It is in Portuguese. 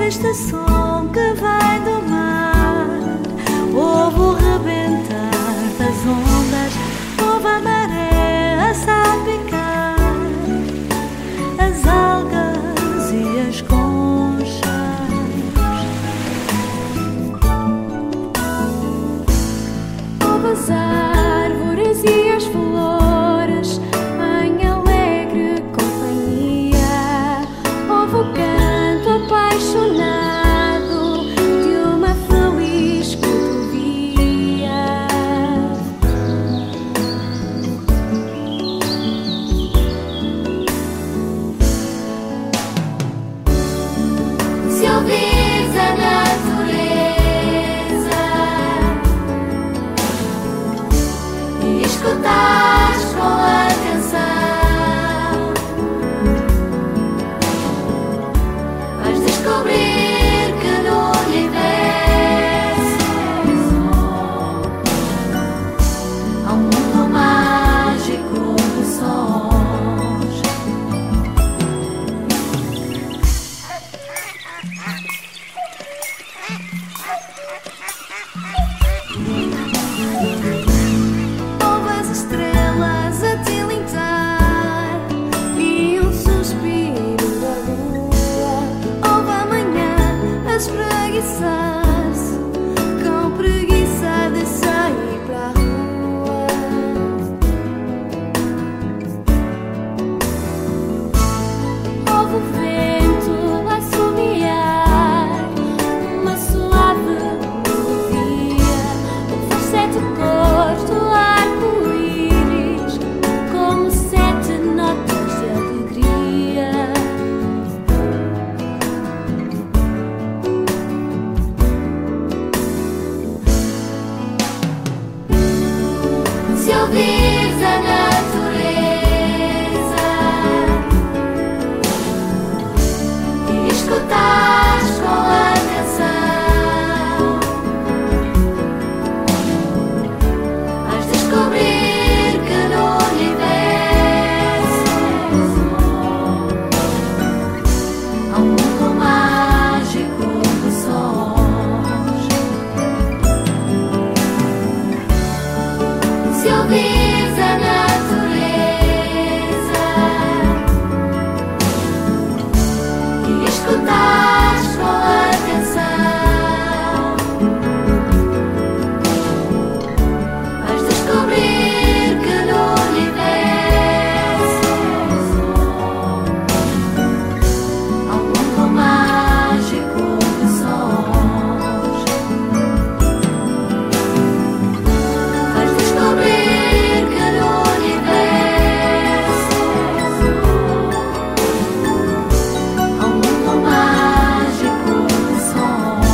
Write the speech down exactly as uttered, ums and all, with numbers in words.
este som que vai do mar. Ouve o rebentar das ondas, ouve a maré a salpicar as algas e as conchas. Ouve as árvores e as flores em alegre companhia. Ouve o canto apaixonado de uma feliz cotovia. Se ouvires a natureza e escutares com atenção, vais descobrir que no universo há um mundo mágico de sons. Ouve as estrelas a tilintar e um suspiro da lua. Ouve amanhã a espreguiçar-se com preguiça de sair para a rua. Ouve o vento a assobiar uma suave melodia. Ouve as sete cores do arco-íris como sete notas de alegria. Se ouvires a natureza e escutares com atenção, vais descobrir que no universo há um mundo mágico de sons. Se ouvires a natureza e escutares com atenção, vais descobrir que no universo há um mundo mágico de sons. Vais descobrir que no universo há um mundo mágico de sons.